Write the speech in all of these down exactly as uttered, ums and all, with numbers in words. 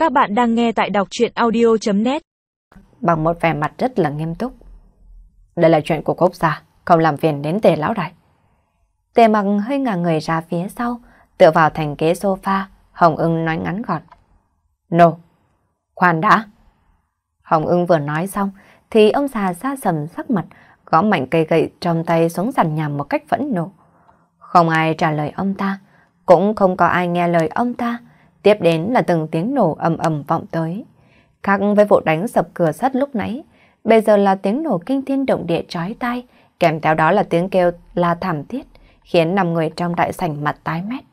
Các bạn đang nghe tại đọc truyện audio chấm net bằng một vẻ mặt rất là nghiêm túc. Đây là chuyện của quốc gia, không làm phiền đến Tề lão đại. Tề Mặc hơi ngả người ra phía sau, tựa vào thành ghế sofa. Hồng Ưng nói ngắn gọn: No, khoan đã. Hồng Ưng vừa nói xong thì ông già xa sầm sắc mặt, gõ mạnh cây gậy trong tay xuống sàn nhà một cách phẫn nộ. Không ai trả lời ông ta, cũng không có ai nghe lời ông ta. Tiếp đến là từng tiếng nổ ầm ầm vọng tới. Khác với vụ đánh sập cửa sắt lúc nãy, bây giờ là tiếng nổ kinh thiên động địa chói tai, kèm theo đó là tiếng kêu la thảm thiết, khiến năm người trong đại sảnh mặt tái mét.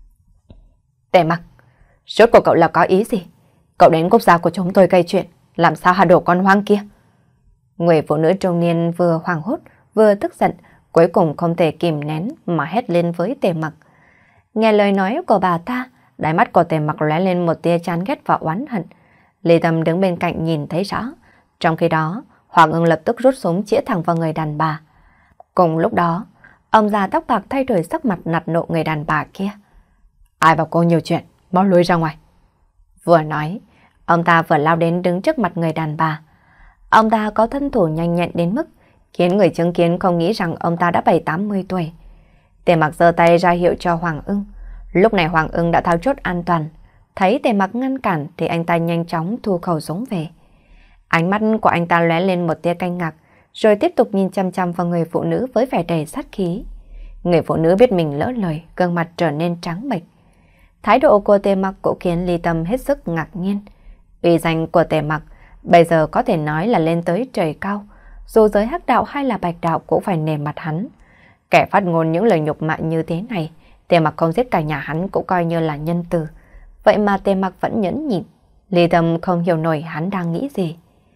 Tề Mặc, rốt của cậu là có ý gì? Cậu đến quốc gia của chúng tôi gây chuyện, làm sao hạ đổ con hoang kia? Người phụ nữ trung niên vừa hoảng hốt, vừa tức giận, cuối cùng không thể kìm nén mà hét lên với Tề Mặc. Nghe lời nói của bà ta, đáy mắt của Tề Mặc lóe lên một tia chán ghét và oán hận. Lý Tâm đứng bên cạnh nhìn thấy rõ. Trong khi đó, Hoàng Ưng lập tức rút súng chĩa thẳng vào người đàn bà. Cùng lúc đó, ông già tóc bạc thay đổi sắc mặt nạt nộ người đàn bà kia. Ai bảo cô nhiều chuyện, mau lui ra ngoài. Vừa nói, ông ta vừa lao đến đứng trước mặt người đàn bà. Ông ta có thân thủ nhanh nhẹn đến mức khiến người chứng kiến không nghĩ rằng ông ta đã bảy tám mươi tuổi. Tề Mặc giơ tay ra hiệu cho Hoàng Ưng. Lúc này Hoàng Ưng đã tháo chốt an toàn. Thấy Tề Mặc ngăn cản thì anh ta nhanh chóng thu khẩu súng về. Ánh mắt của anh ta lóe lên một tia kinh ngạc, rồi tiếp tục nhìn chăm chăm vào người phụ nữ với vẻ đầy sát khí. Người phụ nữ biết mình lỡ lời, gương mặt trở nên trắng bệch. Thái độ của Tề Mặc cũng khiến Ly Tâm hết sức ngạc nhiên. Uy danh của Tề Mặc bây giờ có thể nói là lên tới trời cao, dù giới hắc đạo hay là bạch đạo cũng phải nể mặt hắn. Kẻ phát ngôn những lời nhục mạ như thế này, Tề Mặc không giết cả nhà hắn cũng coi như là nhân từ. Vậy mà Tề Mặc vẫn nhẫn nhịn. Ly Tâm không hiểu nổi hắn đang nghĩ gì.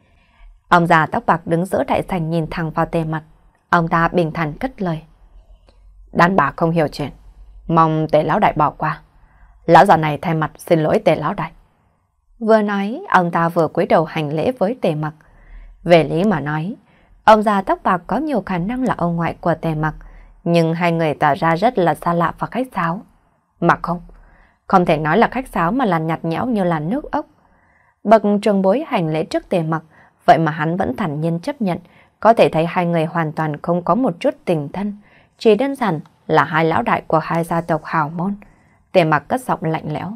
Ông già tóc bạc đứng giữa đại sảnh nhìn thẳng vào Tề Mặc. Ông ta bình thản cất lời: Đàn bà không hiểu chuyện, mong Tề lão đại bỏ qua. Lão già này thay mặt xin lỗi Tề lão đại. Vừa nói, ông ta vừa cúi đầu hành lễ với Tề Mặc. Về lý mà nói, ông già tóc bạc có nhiều khả năng là ông ngoại của Tề Mặc, nhưng hai người tỏ ra rất là xa lạ và khách sáo. Mà không, không thể nói là khách sáo mà là nhạt nhẽo như là nước ốc. Bậc trường bối hành lễ trước Tề Mặc, vậy mà hắn vẫn thản nhiên chấp nhận, có thể thấy hai người hoàn toàn không có một chút tình thân, chỉ đơn giản là hai lão đại của hai gia tộc hào môn. Tề Mặc cất giọng lạnh lẽo: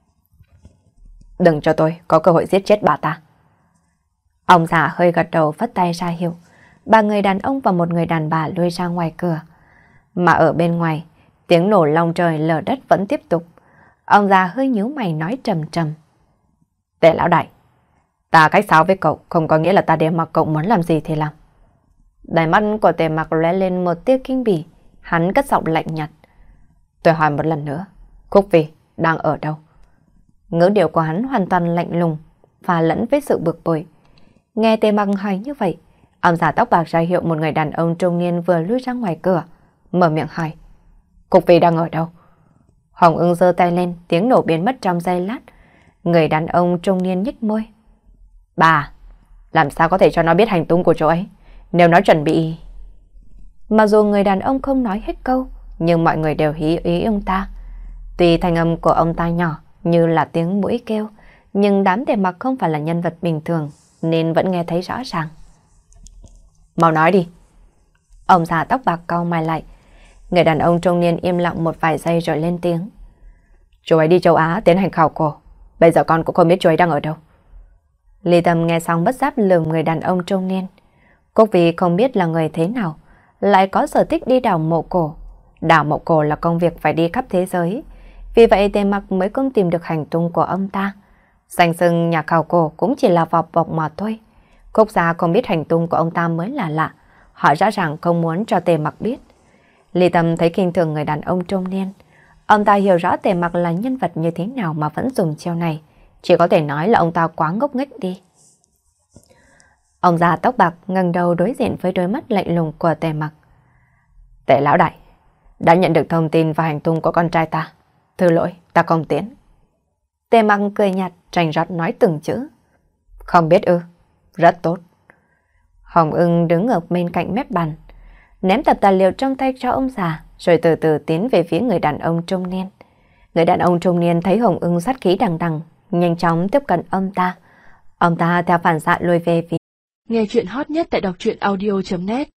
Đừng cho tôi có cơ hội giết chết bà ta. Ông già hơi gật đầu vất tay ra hiệu. Ba người đàn ông và một người đàn bà lui ra ngoài cửa. Mà ở bên ngoài, tiếng nổ long trời lở đất vẫn tiếp tục. Ông già hơi nhíu mày nói trầm trầm: Tề lão đại, ta khách sáo với cậu không có nghĩa là ta để mặc cậu muốn làm gì thì làm. Đáy mắt của Tề Mặc lóe lên một tia kinh bỉ. Hắn cất giọng lạnh nhạt: Tôi hỏi một lần nữa, Khúc Phi đang ở đâu? Ngữ điệu của hắn hoàn toàn lạnh lùng và lẫn với sự bực bội. Nghe Tề Mặc hỏi như vậy, ông già tóc bạc ra hiệu một người đàn ông trung niên vừa lui ra ngoài cửa, mở miệng hỏi: Khúc Phi đang ở đâu? Hồng Ưng giơ tay lên, tiếng nổ biến mất trong giây lát. Người đàn ông trung niên nhếch môi: Bà, làm sao có thể cho nó biết hành tung của chỗ ấy, nếu nó chuẩn bị... Mặc dù người đàn ông không nói hết câu, nhưng mọi người đều hiểu ý ông ta. Tuy thanh âm của ông ta nhỏ như là tiếng mũi kêu, nhưng đám Tề Mặc không phải là nhân vật bình thường, nên vẫn nghe thấy rõ ràng. Mau nói đi. Ông già tóc bạc cau mày lại. Người đàn ông trung niên im lặng một vài giây rồi lên tiếng: Chú ấy đi châu Á tiến hành khảo cổ, bây giờ con cũng không biết chú ấy đang ở đâu. Ly Tâm nghe xong bất giác lườm người đàn ông trung niên. Cúc vì không biết là người thế nào, lại có sở thích đi đào mộ cổ. Đào mộ cổ là công việc phải đi khắp thế giới, vì vậy Tề Mặc mới không tìm được hành tung của ông ta. Danh xưng nhà khảo cổ cũng chỉ là vỏ bọc mà thôi. Cúc gia không biết hành tung của ông ta mới là lạ. Họ rõ ràng không muốn cho Tề Mặc biết. Ly Tâm thấy kinh thường người đàn ông trung niên. Ông ta hiểu rõ Tề Mặc là nhân vật như thế nào mà vẫn dùng chiêu này. Chỉ có thể nói là ông ta quá ngốc nghếch đi. Ông già tóc bạc ngẩng đầu đối diện với đôi mắt lạnh lùng của Tề Mặc. Tề lão đại, đã nhận được thông tin và hành tung của con trai ta. Thứ lỗi, ta không tiến. Tề Mặc cười nhạt, rành rọt nói từng chữ. Không biết ư? Rất tốt. Hồng Ưng đứng ở bên cạnh mép bàn, ném tập tài liệu trong tay cho ông già, rồi từ từ tiến về phía người đàn ông trung niên. Người đàn ông trung niên thấy Hồng Ưng sát khí đằng đằng, nhanh chóng tiếp cận ông ta. Ông ta theo phản xạ lùi về phía. Nghe chuyện hot nhất tại đọc truyện audio chấm net